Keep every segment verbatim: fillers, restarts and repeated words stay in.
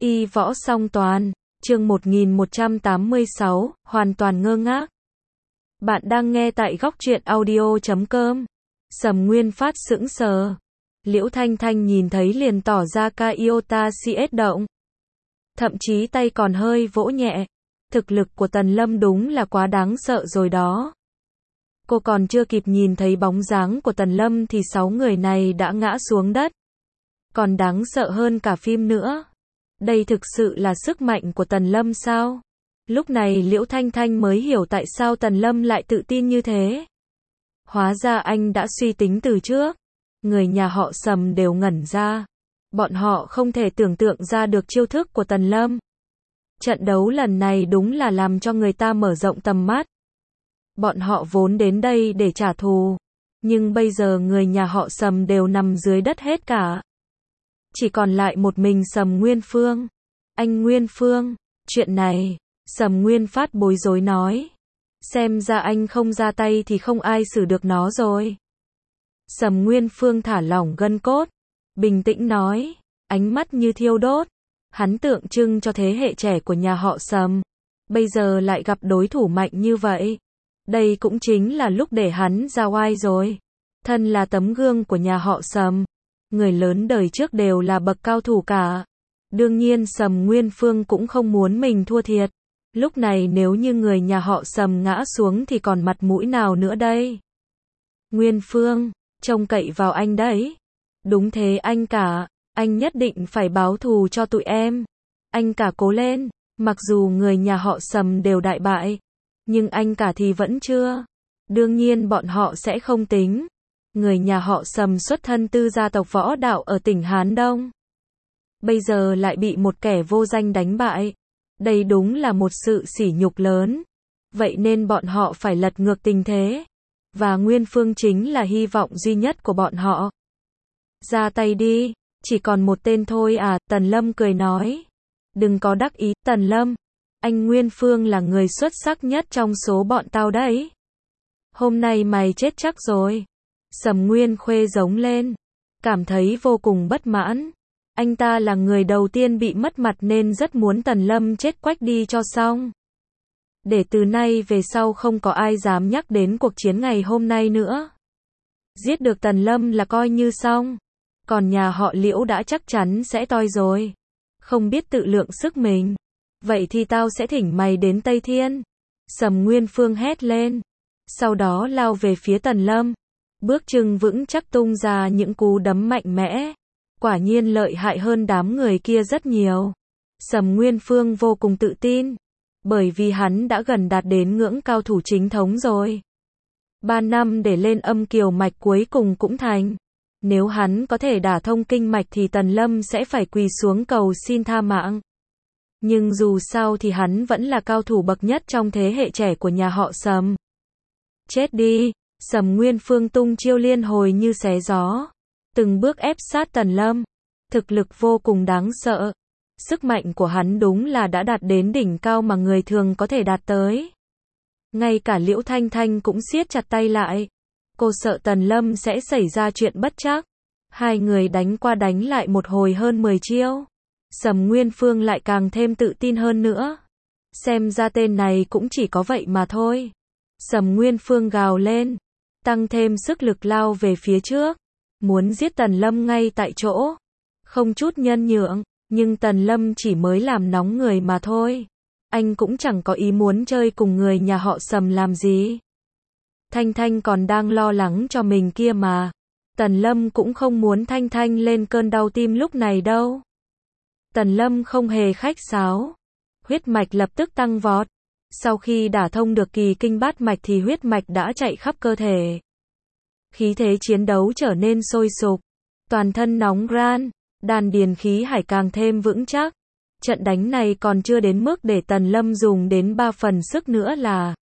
Y võ song toàn, chương một nghìn một trăm tám mươi sáu, hoàn toàn ngơ ngác. Bạn đang nghe tại góc truyện audio chấm com. Sầm Nguyên Phát sững sờ. Liễu Thanh Thanh nhìn thấy liền tỏ ra ca iota cs động. Thậm chí tay còn hơi vỗ nhẹ. Thực lực của Tần Lâm đúng là quá đáng sợ rồi đó. Cô còn chưa kịp nhìn thấy bóng dáng của Tần Lâm thì sáu người này đã ngã xuống đất. Còn đáng sợ hơn cả phim nữa. Đây thực sự là sức mạnh của Tần Lâm sao? Lúc này Liễu Thanh Thanh mới hiểu tại sao Tần Lâm lại tự tin như thế. Hóa ra anh đã suy tính từ trước. Người nhà họ Sầm đều ngẩn ra. Bọn họ không thể tưởng tượng ra được chiêu thức của Tần Lâm. Trận đấu lần này đúng là làm cho người ta mở rộng tầm mắt. Bọn họ vốn đến đây để trả thù. Nhưng bây giờ người nhà họ Sầm đều nằm dưới đất hết cả. Chỉ còn lại một mình Sầm Nguyên Phương. Anh Nguyên Phương, chuyện này, Sầm Nguyên Phát bối rối nói. Xem ra anh không ra tay thì không ai xử được nó rồi. Sầm Nguyên Phương thả lỏng gân cốt, bình tĩnh nói, ánh mắt như thiêu đốt. Hắn tượng trưng cho thế hệ trẻ của nhà họ Sầm. Bây giờ lại gặp đối thủ mạnh như vậy. Đây cũng chính là lúc để hắn ra oai rồi. Thân là tấm gương của nhà họ Sầm. Người lớn đời trước đều là bậc cao thủ cả. Đương nhiên Sầm Nguyên Phương cũng không muốn mình thua thiệt. Lúc này nếu như người nhà họ Sầm ngã xuống thì còn mặt mũi nào nữa đây? Nguyên Phương, trông cậy vào anh đấy. Đúng thế anh cả, anh nhất định phải báo thù cho tụi em. Anh cả cố lên, mặc dù người nhà họ Sầm đều đại bại. Nhưng anh cả thì vẫn chưa. Đương nhiên bọn họ sẽ không tính. Người nhà họ Sầm xuất thân tư gia tộc võ đạo ở tỉnh Hán Đông. Bây giờ lại bị một kẻ vô danh đánh bại. Đây đúng là một sự sỉ nhục lớn. Vậy nên bọn họ phải lật ngược tình thế. Và Nguyên Phương chính là hy vọng duy nhất của bọn họ. Ra tay đi, chỉ còn một tên thôi à, Tần Lâm cười nói. Đừng có đắc ý, Tần Lâm. Anh Nguyên Phương là người xuất sắc nhất trong số bọn tao đấy. Hôm nay mày chết chắc rồi. Sầm Nguyên Khuê giống lên. Cảm thấy vô cùng bất mãn. Anh ta là người đầu tiên bị mất mặt nên rất muốn Tần Lâm chết quách đi cho xong. Để từ nay về sau không có ai dám nhắc đến cuộc chiến ngày hôm nay nữa. Giết được Tần Lâm là coi như xong. Còn nhà họ Liễu đã chắc chắn sẽ toi rồi. Không biết tự lượng sức mình. Vậy thì tao sẽ thỉnh mày đến Tây Thiên. Sầm Nguyên Phương hét lên. Sau đó lao về phía Tần Lâm. Bước chân vững chắc tung ra những cú đấm mạnh mẽ. Quả nhiên lợi hại hơn đám người kia rất nhiều. Sầm Nguyên Phương vô cùng tự tin. Bởi vì hắn đã gần đạt đến ngưỡng cao thủ chính thống rồi. Ba năm để lên âm kiều mạch cuối cùng cũng thành. Nếu hắn có thể đả thông kinh mạch thì Tần Lâm sẽ phải quỳ xuống cầu xin tha mạng. Nhưng dù sao thì hắn vẫn là cao thủ bậc nhất trong thế hệ trẻ của nhà họ Sầm. Chết đi, Sầm Nguyên Phương tung chiêu liên hồi như xé gió. Từng bước ép sát Tần Lâm. Thực lực vô cùng đáng sợ. Sức mạnh của hắn đúng là đã đạt đến đỉnh cao mà người thường có thể đạt tới. Ngay cả Liễu Thanh Thanh cũng siết chặt tay lại. Cô sợ Tần Lâm sẽ xảy ra chuyện bất trắc. Hai người đánh qua đánh lại một hồi hơn mười chiêu. Sầm Nguyên Phương lại càng thêm tự tin hơn nữa. Xem ra tên này cũng chỉ có vậy mà thôi. Sầm Nguyên Phương gào lên. Tăng thêm sức lực lao về phía trước. Muốn giết Tần Lâm ngay tại chỗ. Không chút nhân nhượng. Nhưng Tần Lâm chỉ mới làm nóng người mà thôi. Anh cũng chẳng có ý muốn chơi cùng người nhà họ Sầm làm gì. Thanh Thanh còn đang lo lắng cho mình kia mà. Tần Lâm cũng không muốn Thanh Thanh lên cơn đau tim lúc này đâu. Tần Lâm không hề khách sáo. Huyết mạch lập tức tăng vọt. Sau khi đả thông được kỳ kinh bát mạch thì huyết mạch đã chạy khắp cơ thể. Khí thế chiến đấu trở nên sôi sục. Toàn thân nóng ran. Đan điền khí hải càng thêm vững chắc. Trận đánh này còn chưa đến mức để Tần Lâm dùng đến ba phần sức nữa là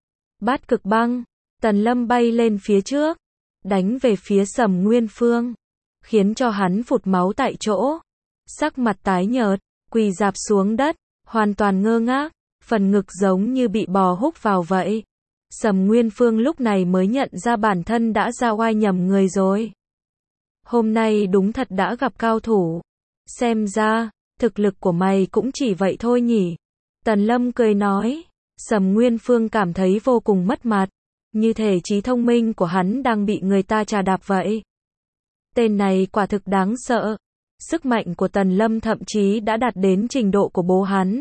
Bát Cực Băng. Tần Lâm bay lên phía trước. Đánh về phía Sầm Nguyên Phương. Khiến cho hắn phụt máu tại chỗ. Sắc mặt tái nhợt. Quỳ rạp xuống đất. Hoàn toàn ngơ ngác. Phần ngực giống như bị bò húc vào vậy. Sầm Nguyên Phương lúc này mới nhận ra bản thân đã ra oai nhầm người rồi. Hôm nay đúng thật đã gặp cao thủ. Xem ra, Thực lực của mày cũng chỉ vậy thôi nhỉ? Tần Lâm cười nói. Sầm Nguyên Phương cảm thấy vô cùng mất mặt. Như thể trí thông minh của hắn đang bị người ta trà đạp vậy. Tên này quả thực đáng sợ. Sức mạnh của Tần Lâm thậm chí đã đạt đến trình độ của bố hắn.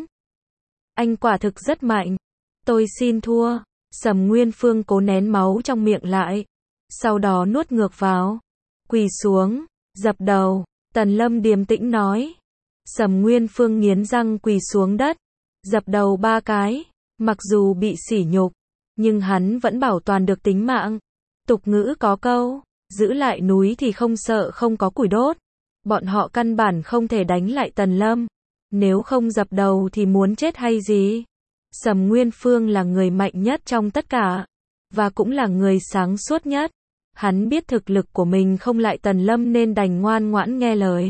Anh quả thực rất mạnh. Tôi xin thua. Sầm Nguyên Phương cố nén máu trong miệng lại. Sau đó nuốt ngược vào. Quỳ xuống. Dập đầu. Tần Lâm điềm tĩnh nói. Sầm Nguyên Phương nghiến răng quỳ xuống đất. Dập đầu ba cái. Mặc dù bị sỉ nhục, nhưng hắn vẫn bảo toàn được tính mạng. Tục ngữ có câu, giữ lại núi thì không sợ không có củi đốt. Bọn họ căn bản không thể đánh lại Tần Lâm. Nếu không dập đầu thì muốn chết hay gì? Sầm Nguyên Phương là người mạnh nhất trong tất cả, và cũng là người sáng suốt nhất. Hắn biết thực lực của mình không lại Tần Lâm nên đành ngoan ngoãn nghe lời.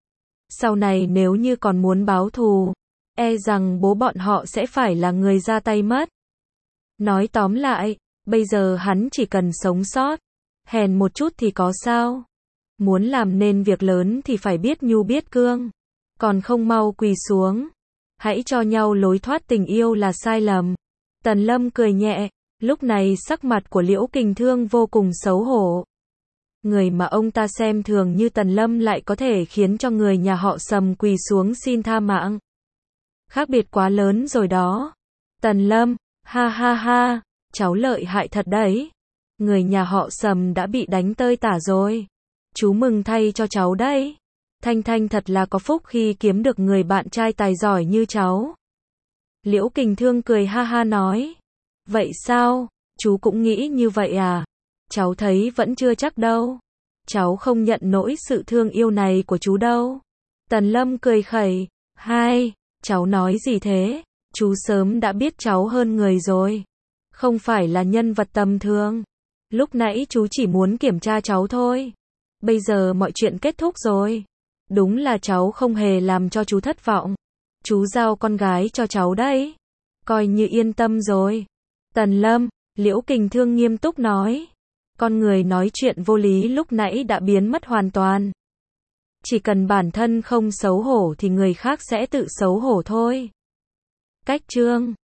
Sau này nếu như còn muốn báo thù, e rằng bố bọn họ sẽ phải là người ra tay mất. Nói tóm lại, bây giờ hắn chỉ cần sống sót. Hèn một chút thì có sao? Muốn làm nên việc lớn thì phải biết nhu biết cương. Còn không mau quỳ xuống. Hãy cho nhau lối thoát tình yêu là sai lầm. Tần Lâm cười nhẹ. Lúc này sắc mặt của Liễu Kình Thương vô cùng xấu hổ. Người mà ông ta xem thường như Tần Lâm lại có thể khiến cho người nhà họ Sầm quỳ xuống xin tha mạng. Khác biệt quá lớn rồi đó. Tần Lâm, ha ha ha, cháu lợi hại thật đấy. Người nhà họ Sầm đã bị đánh tơi tả rồi. Chú mừng thay cho cháu đấy. Thanh Thanh thật là có phúc khi kiếm được người bạn trai tài giỏi như cháu. Liễu Kình Thương cười ha ha nói. Vậy sao, chú cũng nghĩ như vậy à? Cháu thấy vẫn chưa chắc đâu. Cháu không nhận nổi sự thương yêu này của chú đâu. Tần Lâm cười khẩy. Hai, cháu nói gì thế? Chú sớm đã biết cháu hơn người rồi. Không phải là nhân vật tầm thường. Lúc nãy chú chỉ muốn kiểm tra cháu thôi. Bây giờ mọi chuyện kết thúc rồi. Đúng là cháu không hề làm cho chú thất vọng. Chú giao con gái cho cháu đấy. Coi như yên tâm rồi. Tần Lâm, Liễu Kình Thương nghiêm túc nói. Con người nói chuyện vô lý lúc nãy đã biến mất hoàn toàn. Chỉ cần bản thân không xấu hổ thì người khác sẽ tự xấu hổ thôi. Cách chương